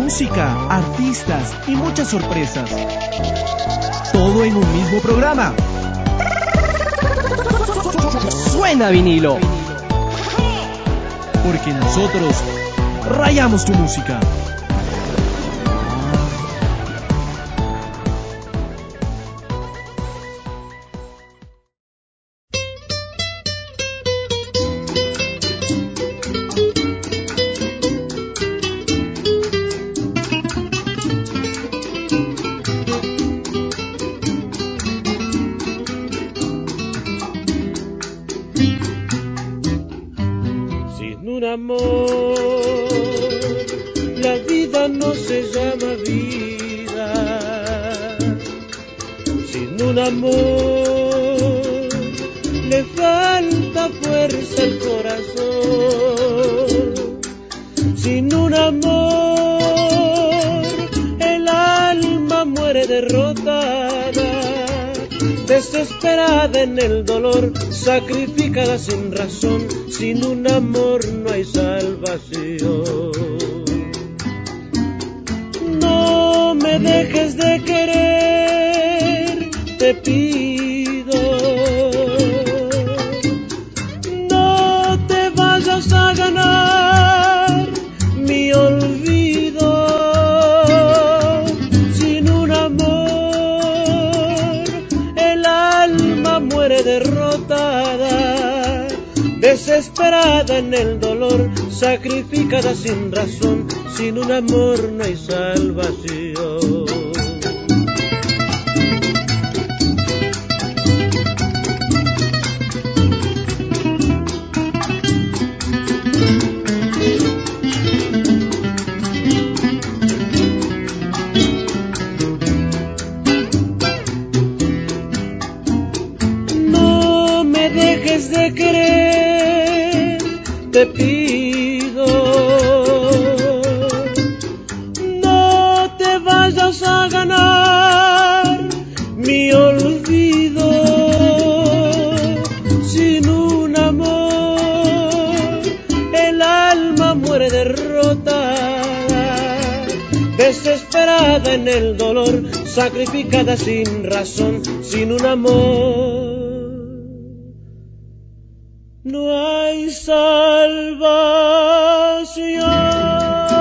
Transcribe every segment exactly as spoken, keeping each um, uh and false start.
música, artistas y muchas sorpresas. Todo en un mismo programa. Suena vinilo. Porque nosotros rayamos tu música. En el dolor, sacrificada sin razón, sin un amor no hay salvación. No me dejes de querer, te pido. No te vayas a ganar mi olvido. Sin un amor el alma muere derrotada, desesperada en el dolor, sacrificada sin razón, sin un amor no hay salvación. De querer, te pido, no te vayas a ganar mi olvido. Sin un amor el alma muere derrotada, desesperada en el dolor, sacrificada sin razón. Sin un amor no hay salvación.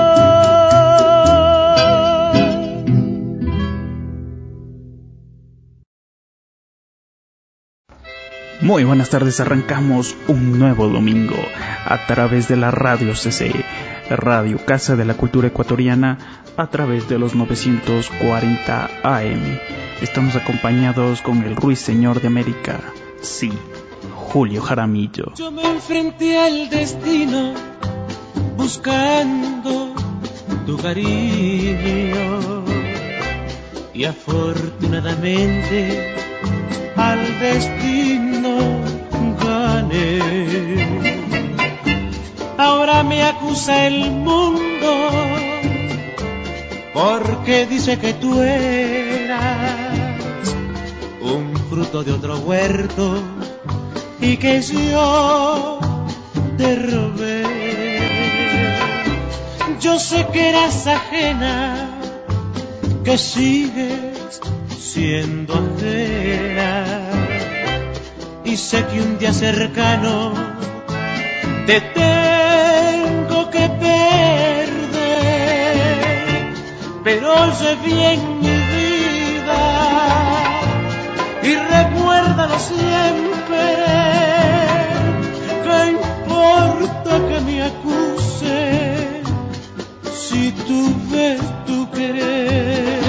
Muy buenas tardes, arrancamos un nuevo domingo a través de la Radio C C, Radio Casa de la Cultura Ecuatoriana, a través de los novecientos cuarenta A M. Estamos acompañados con el Ruiseñor de América, sí, Julio Jaramillo. Yo me enfrenté al destino buscando tu cariño y afortunadamente al destino gané. Ahora me acusa el mundo porque dice que tú eras un fruto de otro huerto y que yo te robé. Yo sé que eras ajena, que sigues siendo ajena, y sé que un día cercano te tengo que perder, pero oye bien mi vida y recuérdalo siempre. ¿Qué importa que me acuse si tú ves tu querer?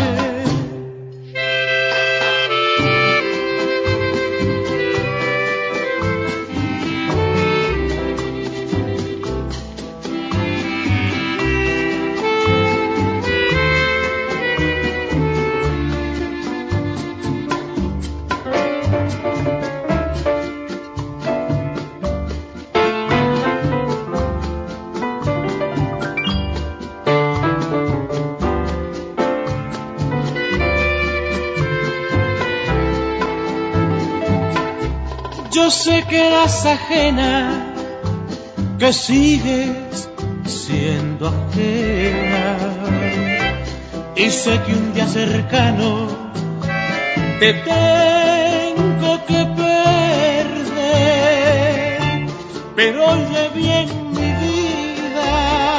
Yo sé que eras ajena, que sigues siendo ajena. Y sé que un día cercano te tengo que perder, pero oye bien mi vida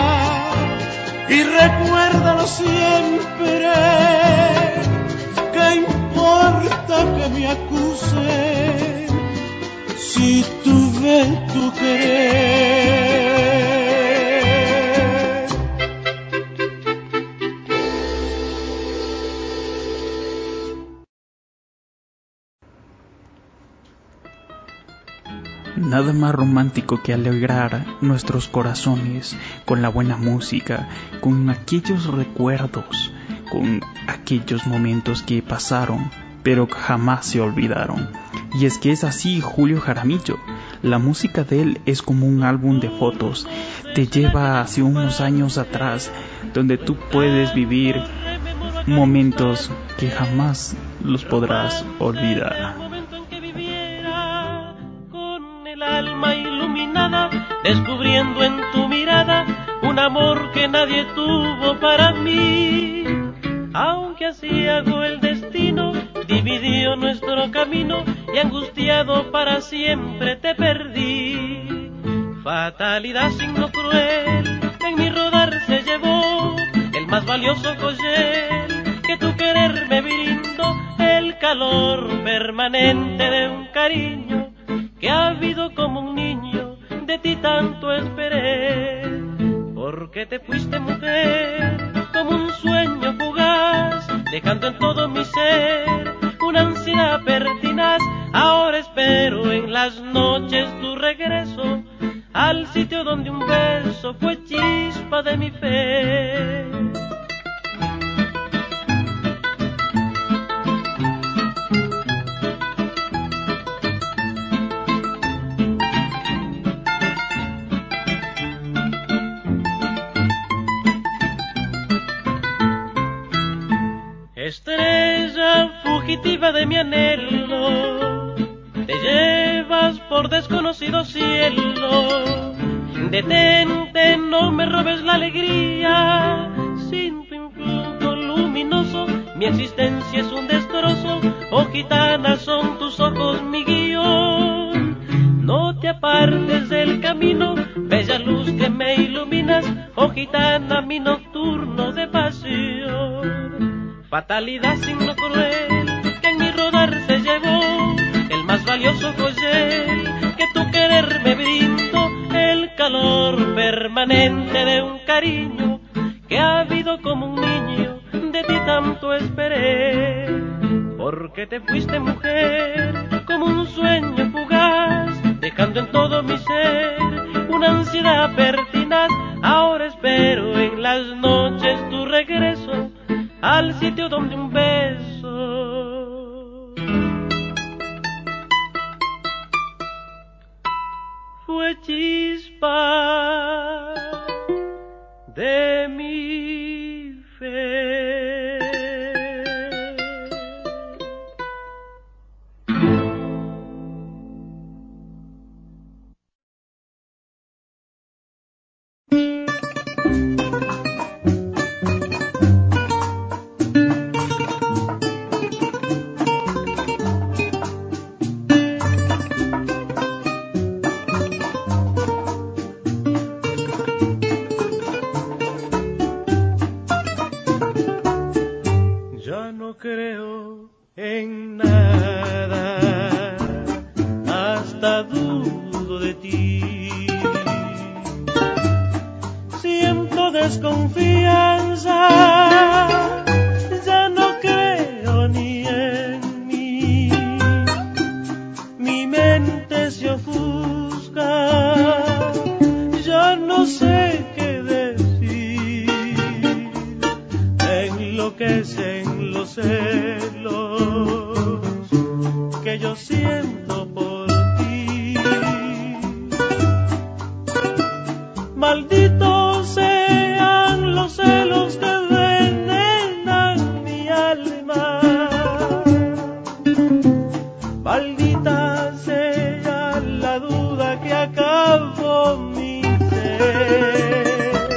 y recuérdalo siempre. ¿Qué importa que me acusen si tuve tu querer? Nada más romántico que alegrar nuestros corazones con la buena música, con aquellos recuerdos, con aquellos momentos que pasaron, pero jamás se olvidaron. Y es que es así Julio Jaramillo. La música de él es como un álbum de fotos, te lleva hacia unos años atrás, donde tú puedes vivir momentos que jamás los podrás olvidar. Alma iluminada, descubriendo en tu mirada un amor que nadie tuvo para mí. Aunque así hago el destino, dividió nuestro camino y angustiado para siempre te perdí. Fatalidad, signo cruel, en mi rodar se llevó el más valioso collar que tu querer me brindó, el calor permanente de un cariño que ha habido como un niño, de ti tanto esperé. Porque te fuiste, mujer, como un sueño fugaz, dejando en todo mi ser una ansiedad pertinaz. Ahora espero en las noches tu regreso al sitio donde un beso fue chispa de mi fe. Estrella fugitiva de mi anhelo, te llevas por desconocido cielo. Detente, no me robes la alegría, sin tu influjo luminoso mi existencia es un destrozo. Oh gitana, son tus ojos mi guión, no te apartes del camino, bella luz que me iluminas. Oh gitana, mi nocturno de pasión. Fatalidad, signo cruel, que en mi rodar se llevó el más valioso collar que tu querer me brindó, el calor permanente de un cariño que ha habido como un niño, de ti tanto esperé. Porque te fuiste, mujer, como un sueño fugaz, dejando en todo mi ser una ansiedad pertinaz. Ahora espero en las noches tu regreso al sitio donde un beso fue chispa de mi fe. Creo en nada, hasta dudo de ti. Siento desconfianza, ya no creo ni en mí. Mi mente se ofusca, ya no sé qué decir. Enloquecen los celos que yo siento por ti. Malditos sean los celos que envenenan mi alma. Maldita sea la duda que acabó mi ser.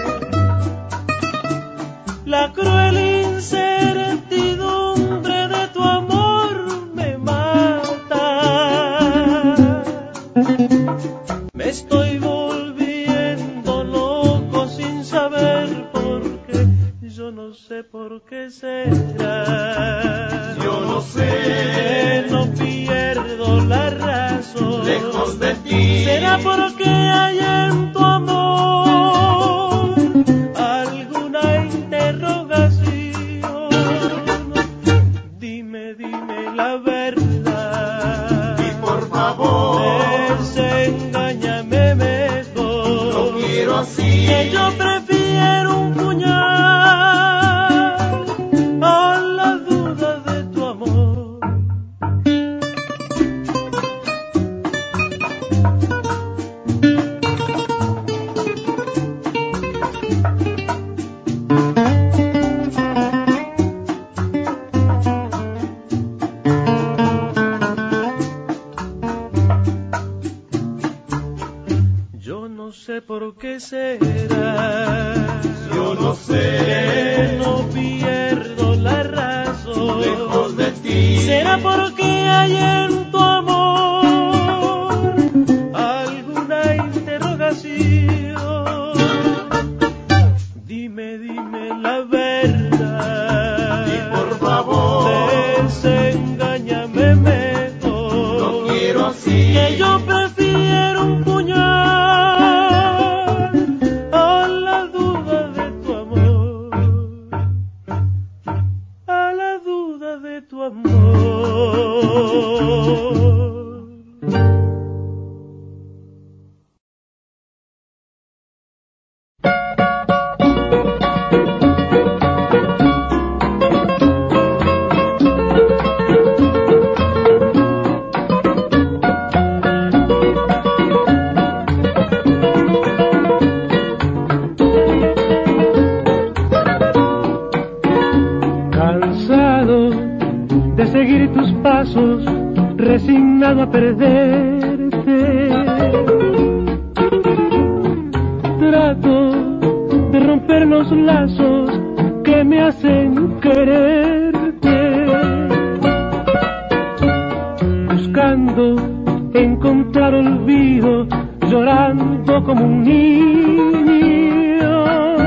así, que yo prefiero un puñal a la duda de tu amor. ¿Por qué será? Yo no sé. Que no pierdo la razón. Lejos de ti. ¿Será porque hay en tu amor alguna interrogación? Dime, dime la verdad. Y por favor, desengáñame mejor. No quiero así. Que yo prefiero un puñal tu amor. Seguir tus pasos, resignado a perderte. Trato de romper los lazos que me hacen quererte. Buscando encontrar olvido, llorando como un niño.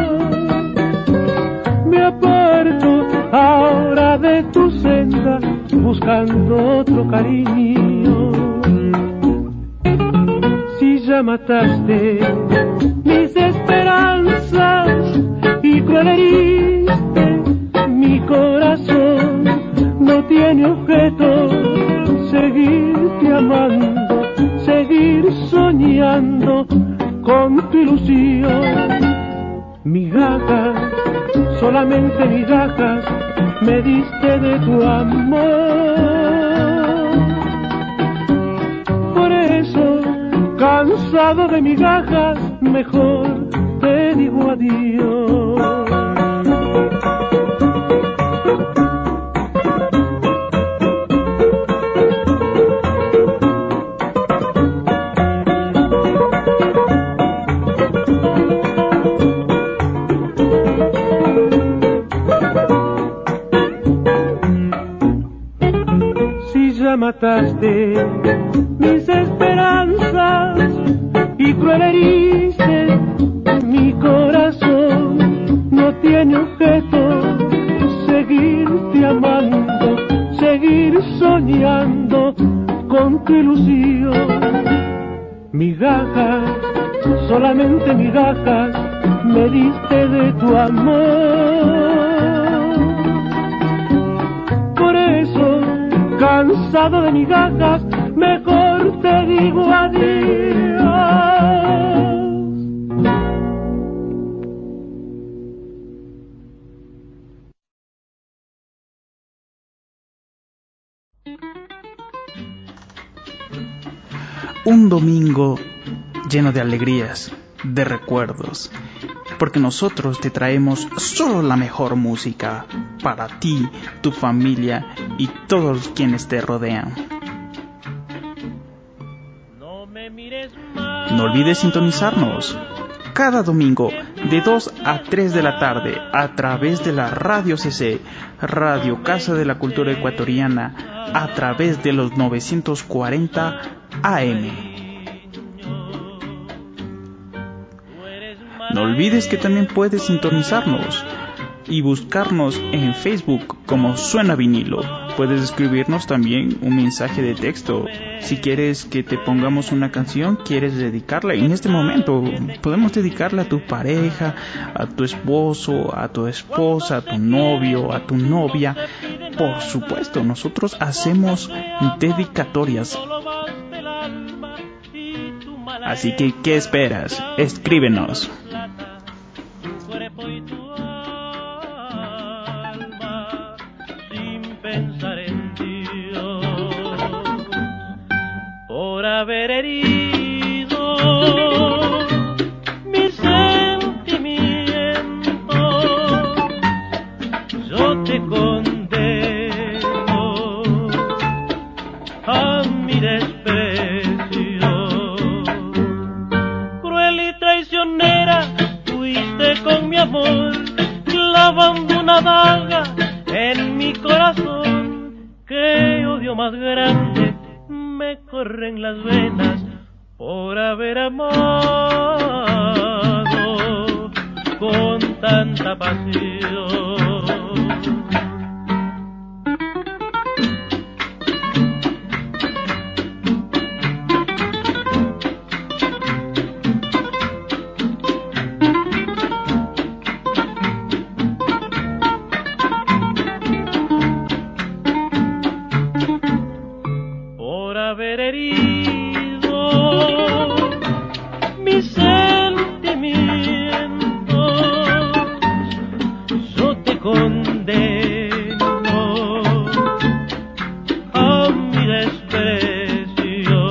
Me aparto ahora de tu senda, buscando otro cariño. Si ya mataste mis esperanzas y cruel heriste mi corazón, no tiene objeto seguirte amando, seguir soñando con tu ilusión. Migajas, solamente migajas me diste de tu amor. Por eso, cansado de migajas, mejor te digo adiós. Mataste mis esperanzas y cruel heriste mi corazón. No tiene objeto seguirte amando, seguir soñando con tu ilusión. Migajas, solamente migajas me diste de tu amor. Por eso, cansado de migajas, mejor te digo adiós. Un domingo lleno de alegrías, de recuerdos, porque nosotros te traemos solo la mejor música para ti, tu familia y todos quienes te rodean. No olvides sintonizarnos cada domingo de dos a tres de la tarde a través de la Radio C C, Radio Casa de la Cultura Ecuatoriana, a través de los novecientos cuarenta A M. No olvides que también puedes sintonizarnos y buscarnos en Facebook como Suena Vinilo. Puedes escribirnos también un mensaje de texto. Si quieres que te pongamos una canción, quieres dedicarla en este momento, podemos dedicarla a tu pareja, a tu esposo, a tu esposa, a tu novio, a tu novia. Por supuesto, nosotros hacemos dedicatorias. Así que, ¿qué esperas? Escríbenos. haber herido mis sentimientos, yo te condeno a mi desprecio. Cruel y traicionera fuiste con mi amor, clavando una daga en mi corazón. Qué odio más grande me corre en las venas por haber amado con tanta pasión. Haber herido mis sentimientos, yo te condeno a mi desprecio.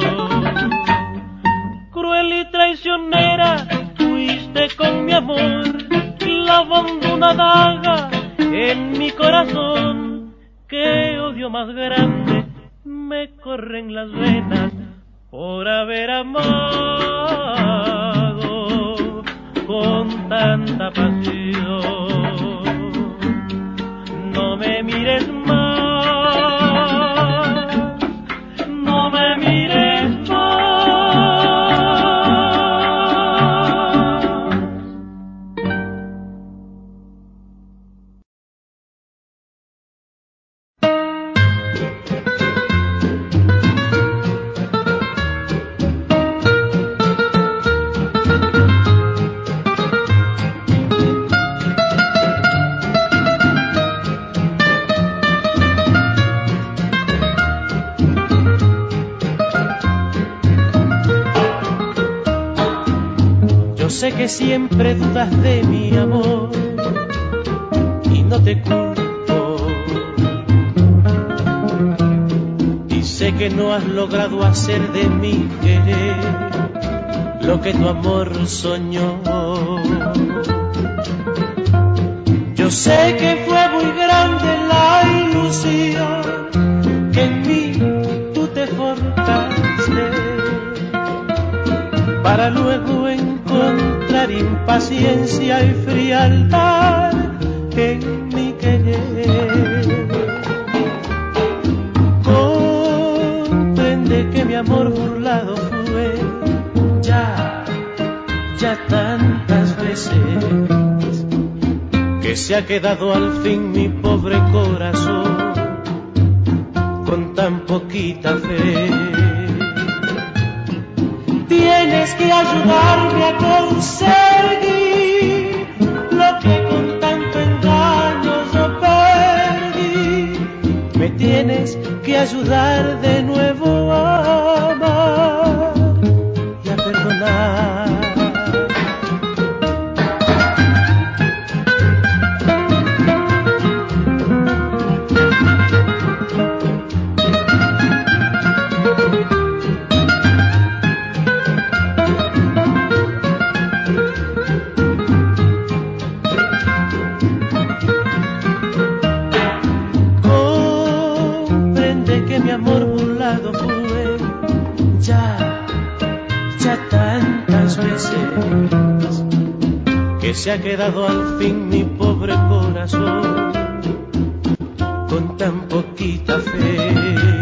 Cruel y traicionera fuiste con mi amor, clavando una daga en mi corazón. Qué odio más grande me corren las venas por haber amado con tanta pasión. No me mires más, no me mires más. Sé que siempre dudas de mi amor y no te culpo, y sé que no has logrado hacer de mi querer lo que tu amor soñó. Yo sé que fue muy grande la ilusión que en mí tú te forjaste para luego encontrar impaciencia y frialdad en mi querer. Comprende que mi amor burlado fue ya, ya tantas veces, que se ha quedado al fin mi pobre corazón con tan poquita fe. Tienes que ayudarme a conseguir lo que con tanto engaño yo perdí. Me tienes que ayudar de nuevo a amar y a perdonar. Que se ha quedado al fin mi pobre corazón con tan poquita fe.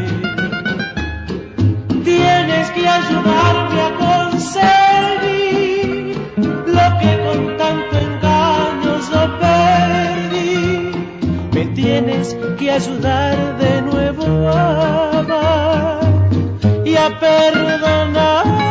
Tienes que ayudarme a conseguir lo que con tanto engaño yo perdí. Me tienes que ayudar de nuevo a amar y a perdonar.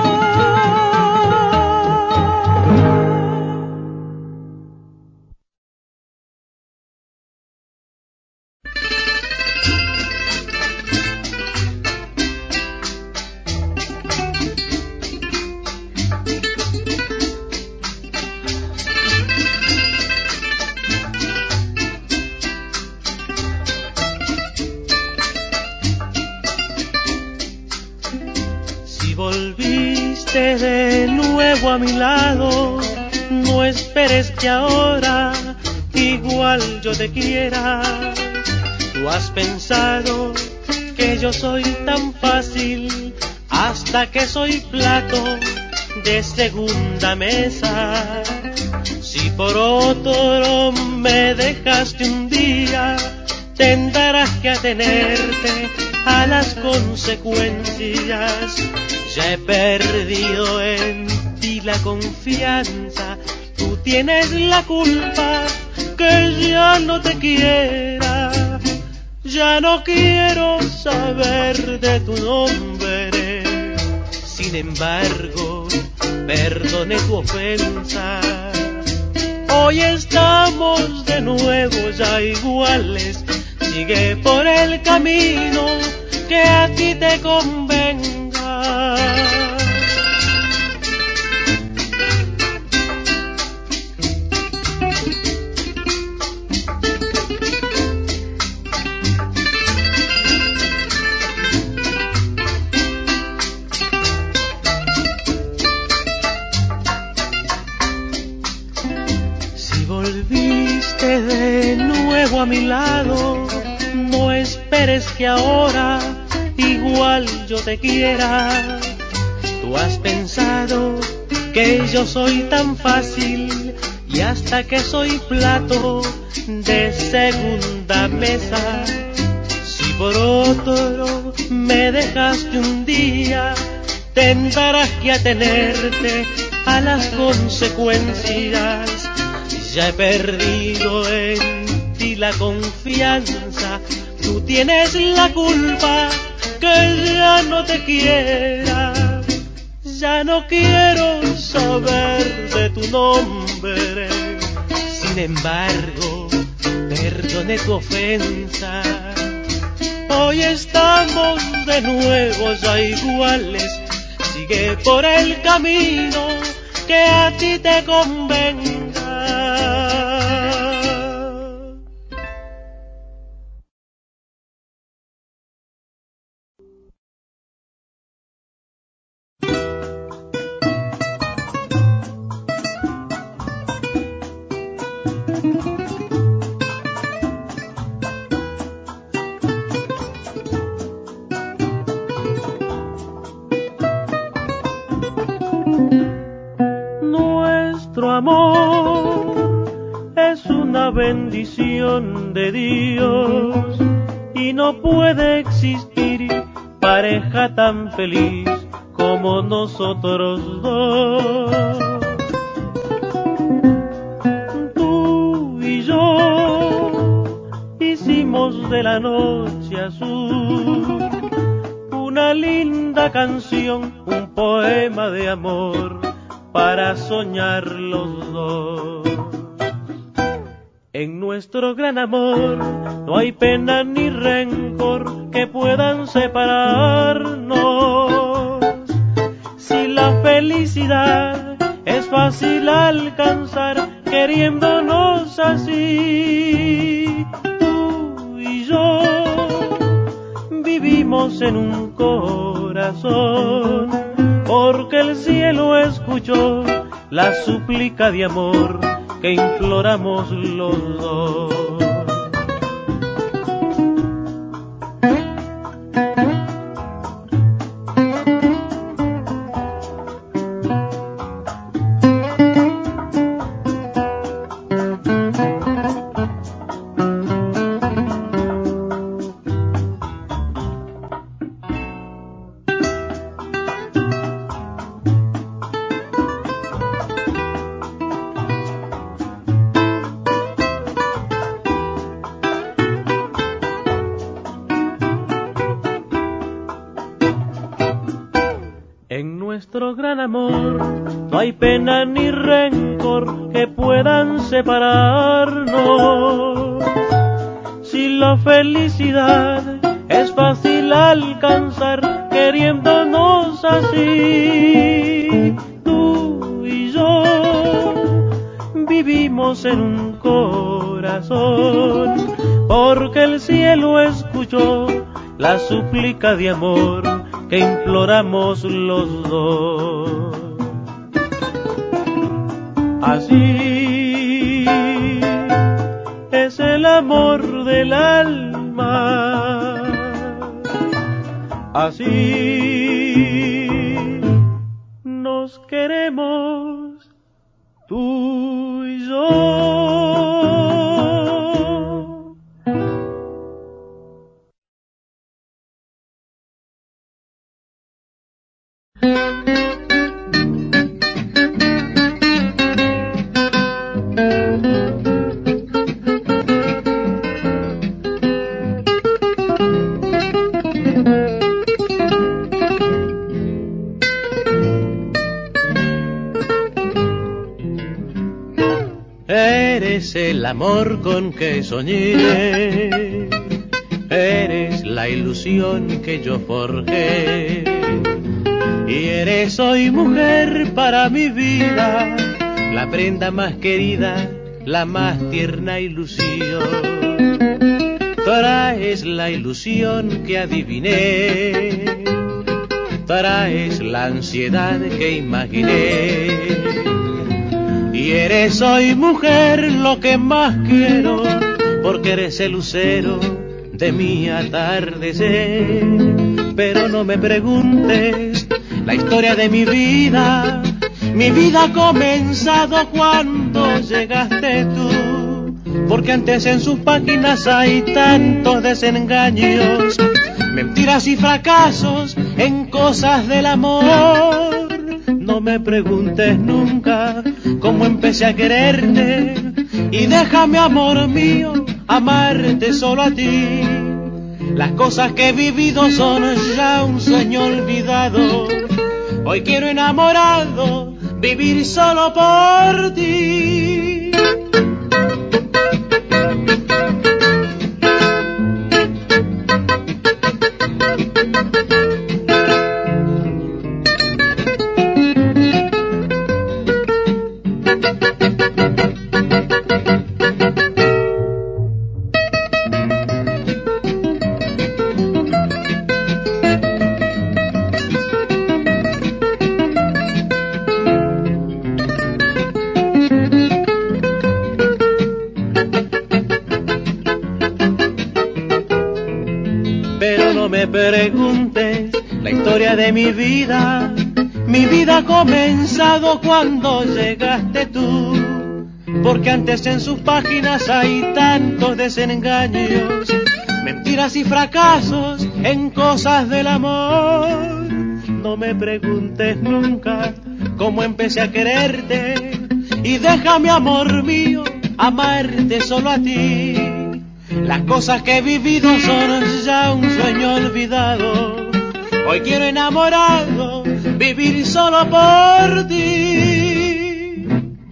volviste de nuevo a mi lado, no esperes que ahora igual yo te quiera. Tú has pensado que yo soy tan fácil, hasta que soy plato de segunda mesa. Si por otro me dejaste un día, tendrás que atenerte a las consecuencias. Ya he perdido en ti la confianza, tú tienes la culpa que ya no te quiera. Ya no quiero saber de tu nombre, sin embargo, perdone tu ofensa. Hoy estamos de nuevo ya iguales, sigue por el camino que a ti te convenga. Volviste de nuevo a mi lado, no esperes que ahora igual yo te quiera. Tú has pensado que yo soy tan fácil, y hasta que soy plato de segunda mesa. Si por otro me dejaste un día, tendrás que atenerte a las consecuencias. Ya he perdido en ti la confianza, tú tienes la culpa que ya no te quiera. Ya no quiero saber de tu nombre, sin embargo, perdone tu ofensa. Hoy estamos de nuevo ya iguales, sigue por el camino que a ti te convenga. Nuestro amor es una bendición de Dios y no puede existir pareja tan feliz como nosotros dos. Tú y yo hicimos de la noche azul una linda canción, un poema de amor para soñar los dos. En nuestro gran amor no hay pena ni rencor que puedan separarnos. Si la felicidad es fácil alcanzar queriéndonos así, tú y yo vivimos en un corazón, porque el cielo escuchó la súplica de amor que imploramos los dos. En nuestro gran amor no hay pena ni rencor que puedan separarnos. Si la felicidad es fácil alcanzar queriéndonos así, tú y yo vivimos en un corazón, porque el cielo escuchó la súplica de amor que imploramos los dos. Así es el amor del alma, así nos queremos tú y yo. Eres el amor con que soñé, eres la ilusión que yo forjé, y eres hoy mujer para mi vida, la prenda más querida, la más tierna ilusión. Traes la ilusión que adiviné, traes la ansiedad que imaginé, y eres hoy mujer lo que más quiero, porque eres el lucero de mi atardecer. Pero no me preguntes la historia de mi vida, mi vida ha comenzado cuando llegaste tú, porque antes en sus páginas hay tantos desengaños, mentiras y fracasos en cosas del amor. No me preguntes nunca cómo empecé a quererte, y déjame, amor mío, amarte solo a ti. Las cosas que he vivido son ya un sueño olvidado, hoy quiero enamorado vivir solo por ti. Preguntes la historia de mi vida, mi vida ha comenzado cuando llegaste tú, porque antes en sus páginas hay tantos desengaños, mentiras y fracasos en cosas del amor. No me preguntes nunca cómo empecé a quererte, y déjame, amor mío, amarte solo a ti. Las cosas que he vivido son ya un sueño olvidado, hoy quiero enamorado vivir solo por ti.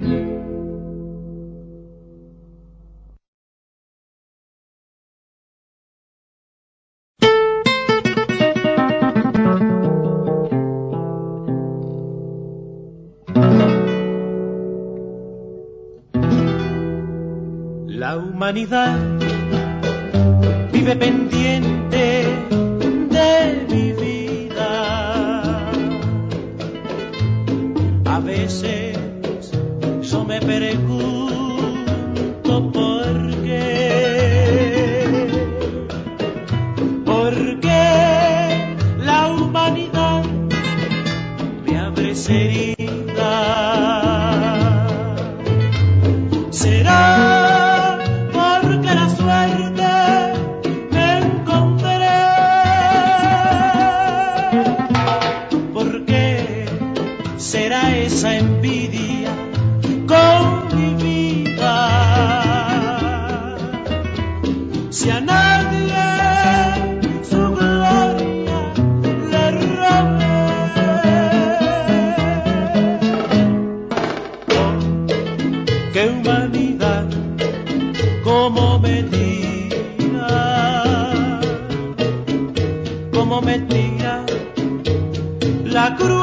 La humanidad vive pendiente de mi vida. A veces yo me pregunto por qué, por qué la humanidad me abre herida. Será será esa envidia con mi vida. Si a nadie su gloria le robé, oh, qué humanidad, cómo me tira, cómo me tira la cruel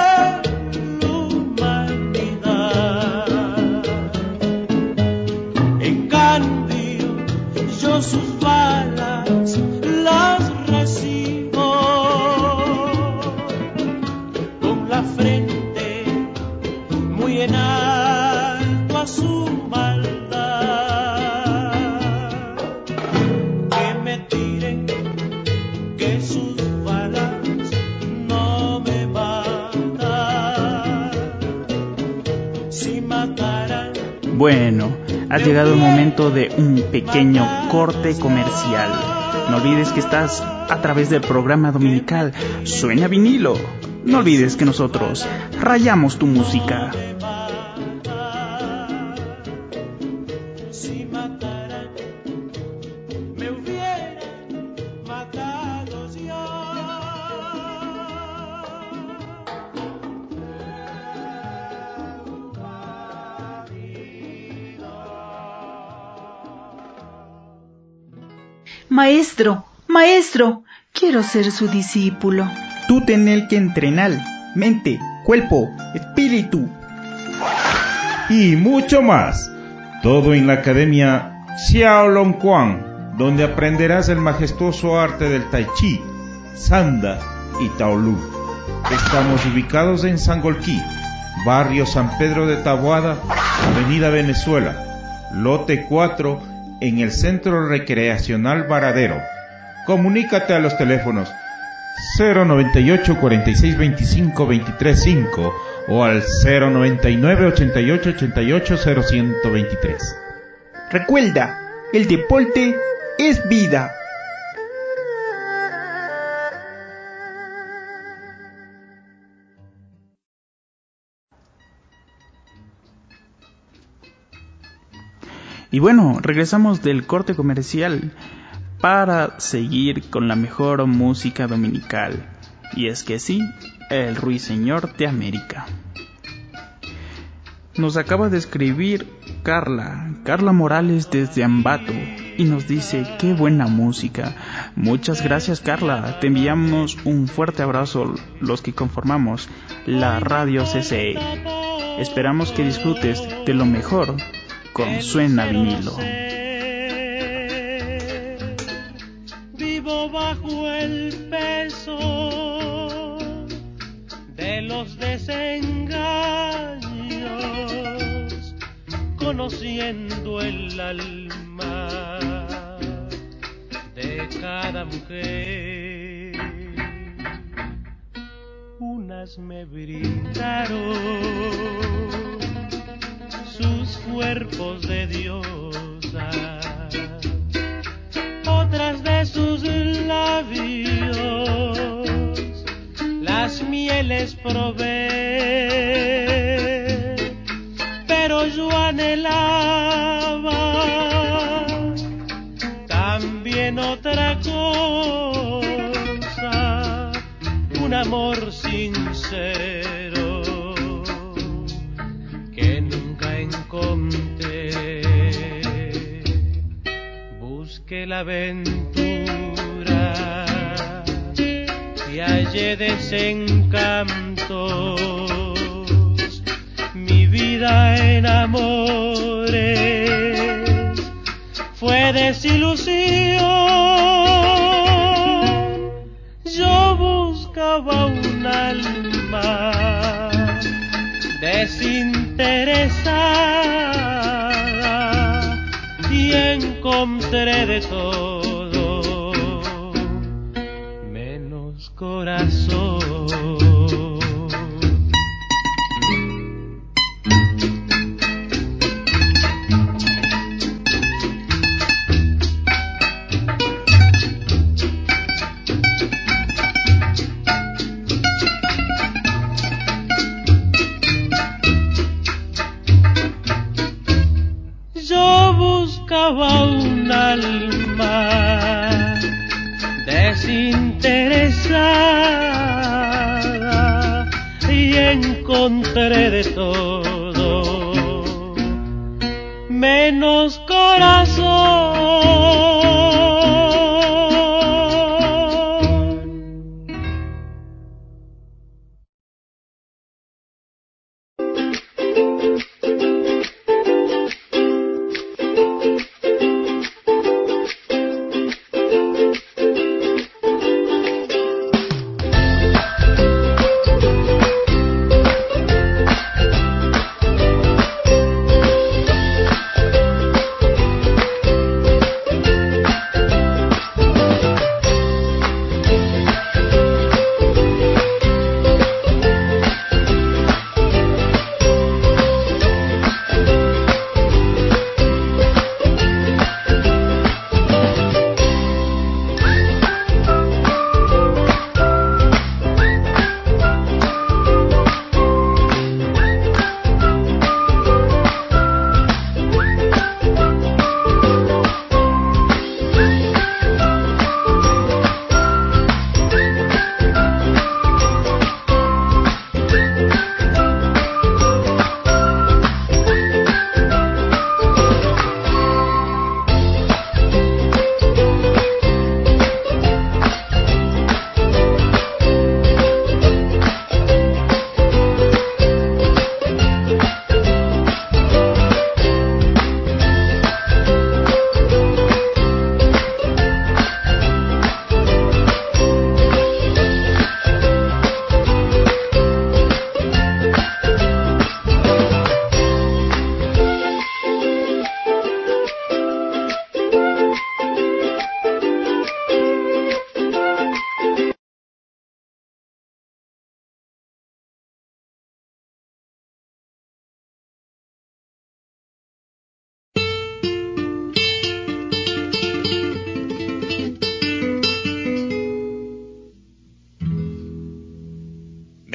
sus balas las recibo con la frente muy en alto. Bueno, ha llegado el momento de un pequeño corte comercial. No olvides que estás a través del programa dominical Suena Vinilo. No olvides que nosotros rayamos tu música. Maestro, maestro, quiero ser su discípulo. Tú tenés que entrenar mente, cuerpo, espíritu y mucho más. Todo en la Academia Xiaolong Quan, donde aprenderás el majestuoso arte del Tai Chi, Sanda y Taolú. Estamos ubicados en Sangolquí, barrio San Pedro de Taboada, Avenida Venezuela, lote cuatro, en el Centro Recreacional Varadero. Comunícate a los teléfonos cero noventa y ocho, cuarenta y seis, veinticinco, veintitrés, cinco o al cero noventa y nueve, ochenta y ocho, ochenta y ocho, cero ciento veintitrés. Recuerda, el deporte es vida. Y bueno, regresamos del corte comercial para seguir con la mejor música dominical. Y es que sí, el Ruiseñor de América. Nos acaba de escribir Carla, Carla Morales desde Ambato, y nos dice, qué buena música. Muchas gracias, Carla. Te enviamos un fuerte abrazo los que conformamos la Radio C C E. Esperamos que disfrutes de lo mejor con Suena Vinilo. Vivo bajo el peso de los desengaños, conociendo el alma de cada mujer. Unas me brindaron sus cuerpos de diosa, otras de sus labios las mieles probé, pero yo anhelaba también otra cosa, un amor sincero que nunca encontré. Busqué la aventura y hallé desencantos, mi vida en amores fue desilusión. Yo buscaba un alma desinteresada y encontré de todo menos corazón. Buscaba un alma desinteresada y encontré de todo menos corazón.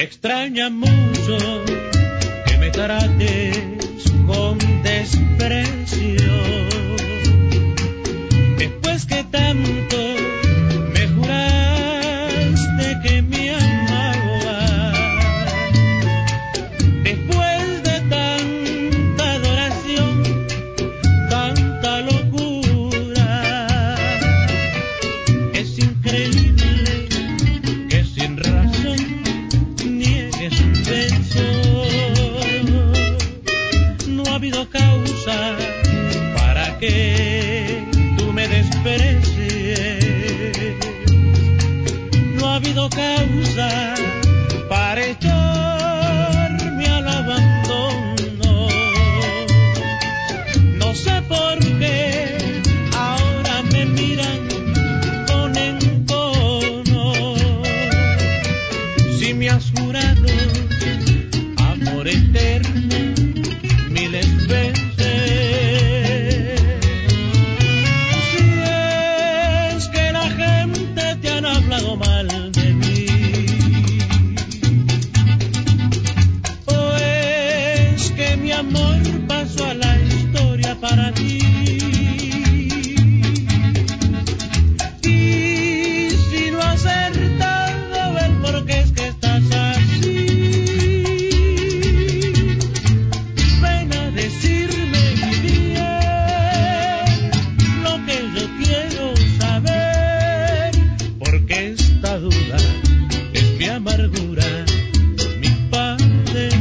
extraña mucho que me trates con desprecio. Después que tanto me juraste que me amabas, después de tanta adoración, tanta locura, es increíble que sin razón niegues un beso. No ha habido causa para que tú me desprecies. No ha habido causa para echarme al abandono. No sé por qué ahora me miran con encono. Si me has jurado amor eterno miles veces, si es que la gente te han hablado mal de mí, o es que mi amor pasó a la historia para ti. Y si no has acertado el por qué es que estás así, ven a decirme bien lo que yo quiero saber, porque esta duda es mi amargura, mi padecer.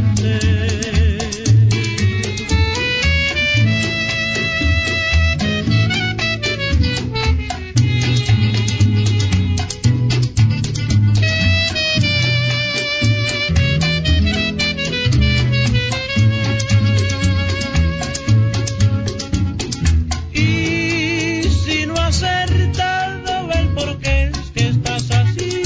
Y si no has acertado el por qué es que estás así,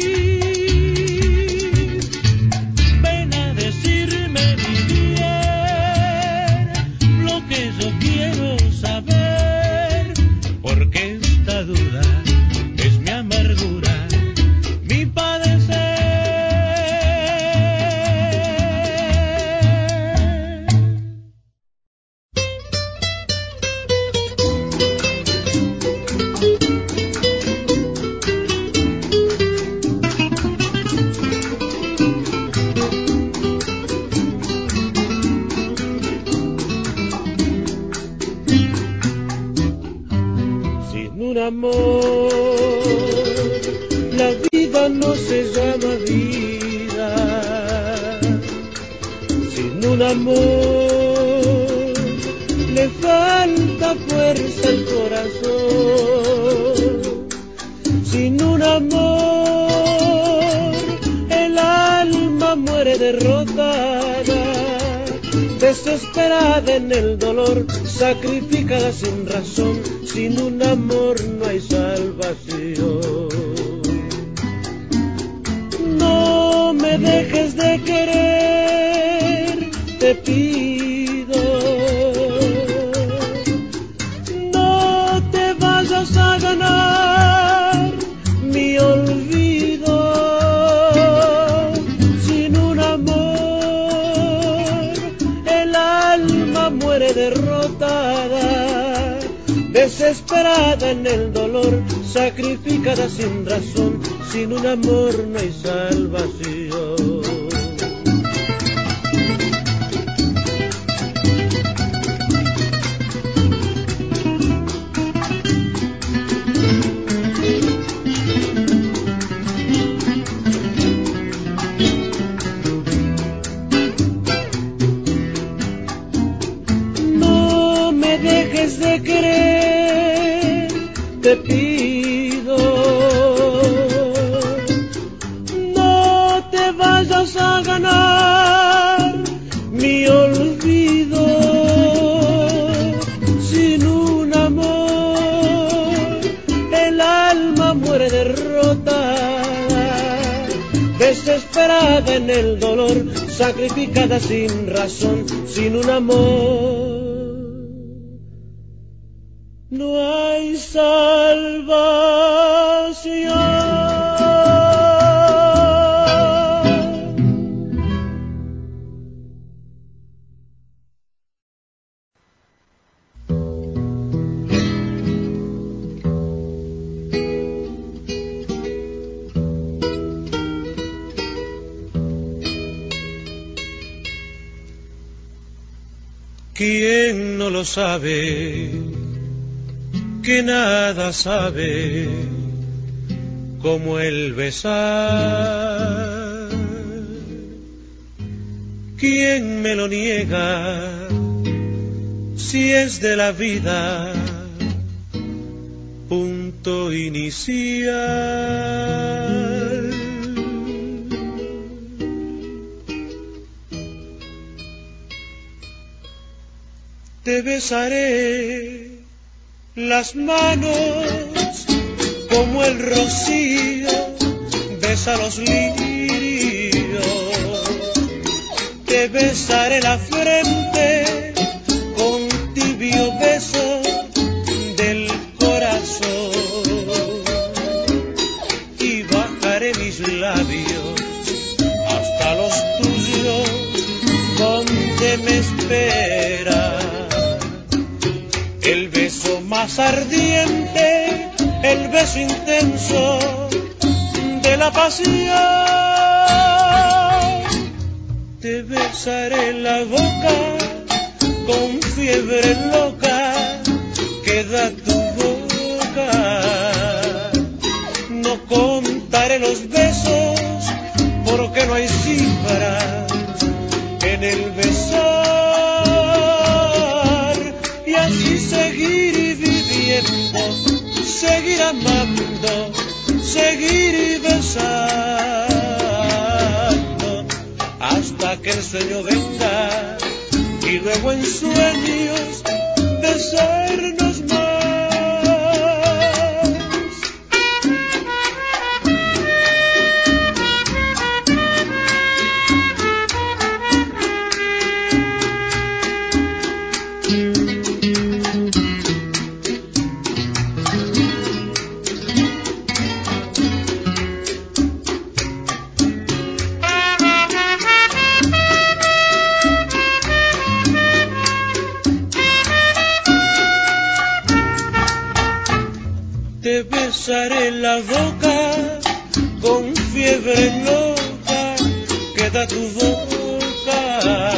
ven a decirme bien lo que yo quiero saber, porque esta duda es mi amargura, mi padecer. Sin un amor, la vida no se llama vida. Sin un amor, le falta fuerza al corazón. Sin un amor, el alma muere derrotada, desesperada en el dolor, sacrificada sin razón. Sin un amor no hay salvación. No me dejes de querer, te pido. No te vayas a ganar mi olvido. Sin un amor, el alma muere derrotada, desesperada en el dolor, sacrificada sin razón. Sin un amor no hay salvación. No me dejes de querer, te pido. No te vayas a ganar mi olvido. Sin un amor, el alma muere derrotada, desesperada en el dolor, sacrificada sin razón. Sin un amor no hay salvación. ¿Quién no lo sabe? Que nada sabe como el besar. ¿Quién me lo niega? Si es de la vida punto inicial. Te besaré las manos como el rocío besa los lirios. Te besaré la frente con tibio beso del corazón y bajaré mis labios hasta los tuyos donde me espera el beso más ardiente, el beso intenso de la pasión. Te besaré la boca con fiebre loca que da tu boca. No contaré los besos porque no hay cifra en el besar. Y así seguir viviendo, seguir amando, seguir besando hasta que el sueño venga y luego en sueños besarnos más. Te besaré la boca con fiebre loca que da tu boca.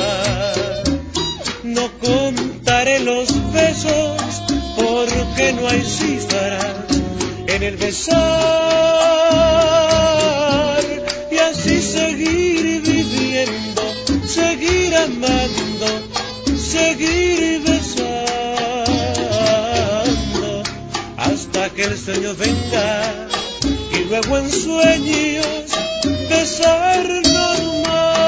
No contaré los besos porque no hay cifra en el besar. Y así seguir viviendo, seguir amando, seguir besando hasta que el sueño venga y luego en sueños besarnos más.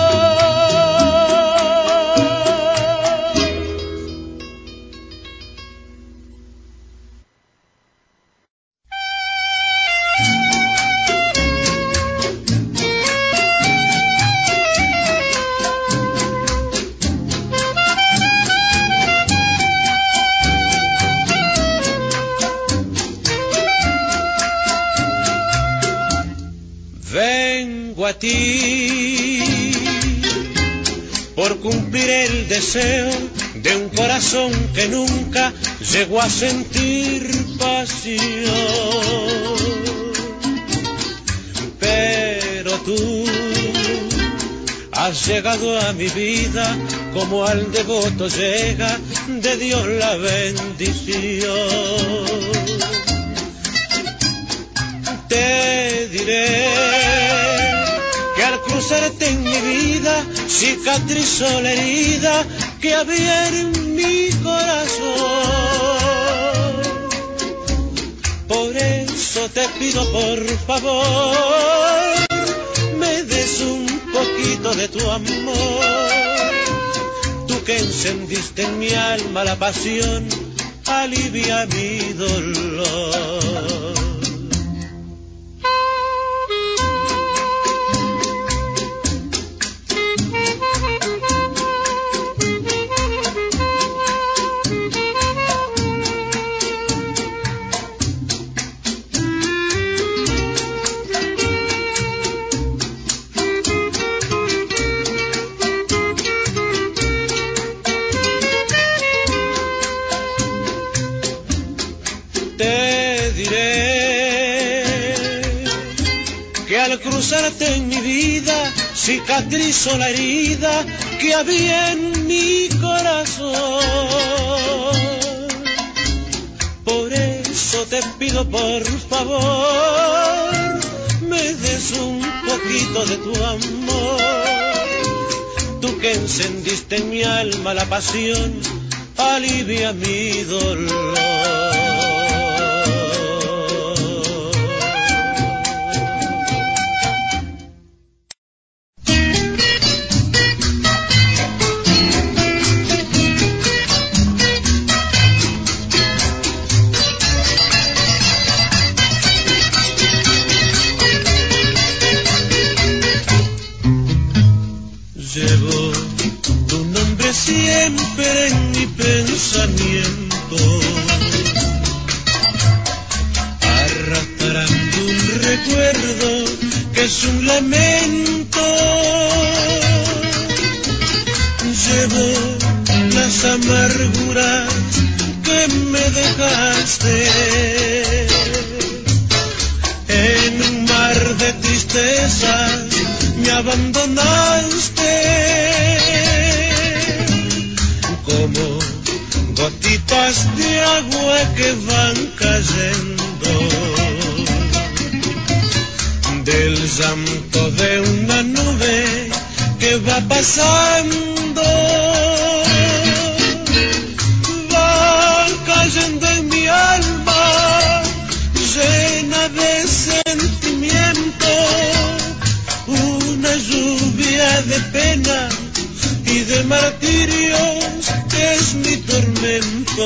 Vengo a ti por cumplir el deseo de un corazón que nunca llegó a sentir pasión. Pero tú has llegado a mi vida como al devoto llega de Dios la bendición. Te diré que al cruzarte en mi vida cicatrizó la herida que había en mi corazón. Por eso te pido por favor me des un poquito de tu amor. Tú que encendiste en mi alma la pasión, alivia mi dolor. Te diré al cruzarte en mi vida cicatrizó la herida que había en mi corazón. Por eso te pido por favor, me des un poquito de tu amor. Tú que encendiste en mi alma la pasión, alivia mi dolor. Llevo tu nombre siempre en mi pensamiento, arrastrando un recuerdo que es un lamento. Llevo las amarguras que me dejaste en un mar de tristezas. Me abandonaste como gotitas de agua que van cayendo del llanto de una nube que va pasando. Va cayendo en mi alma llena de sentimiento, una lluvia de pena y de martirios que es mi tormento.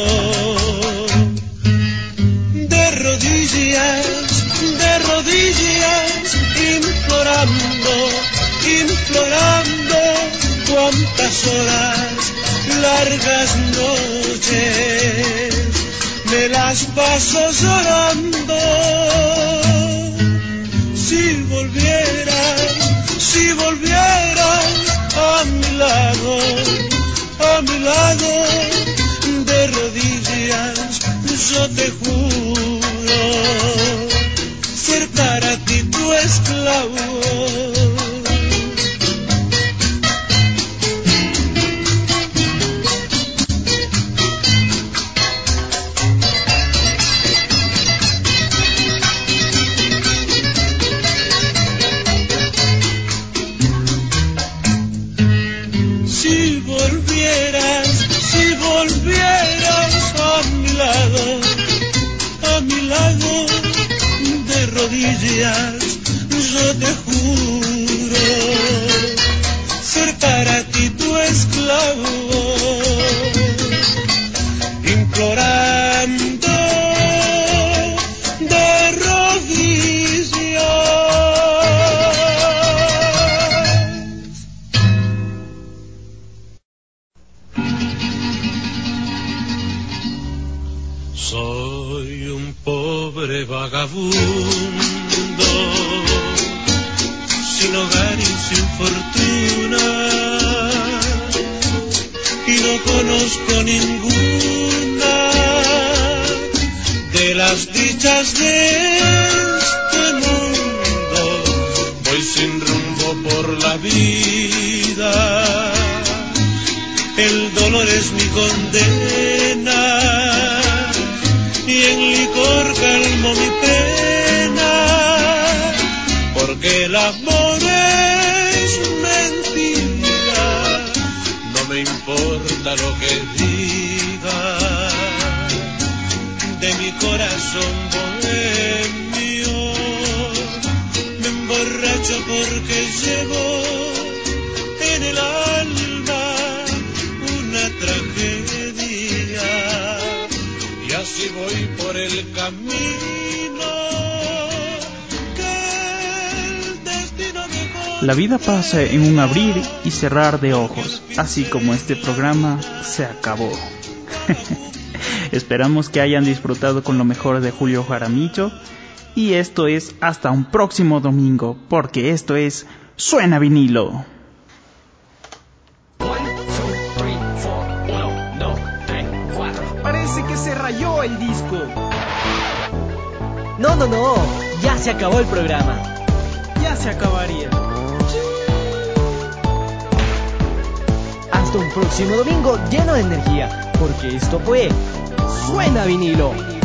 De rodillas, de rodillas, implorando, implorando, cuántas horas, largas noches, me las paso llorando. Si volvieras, si volvieras a mi lado, a mi lado, de rodillas, yo te juro ser para ti tu esclavo. Si volvieras, si volvieras a mi lado, a mi lado, de rodillas, yo te juro ser para ti tu esclavo, implorando de rodillas. Soy un pobre vagabundo, sin hogar y sin fortuna, y no conozco ninguna de las dichas de este mundo. Voy sin rumbo por la vida, el dolor es mi condena, y en licor calmo mi pena, porque el amor es mentira, no me importa lo que diga de mi corazón bohemio, me emborracho porque llevo en el alma una tragedia, y así voy por el camino que el destino dejó. La vida pasa en un abrir y cerrar de ojos, así como este programa se acabó. Esperamos que hayan disfrutado con lo mejor de Julio Jaramillo, y esto es hasta un próximo domingo, porque esto es Suena Vinilo. Parece que se rayó el disco. No, no, no, ya se acabó el programa. Ya se acabaría. Hasta un próximo domingo lleno de energía, porque esto fue Suena Vinilo.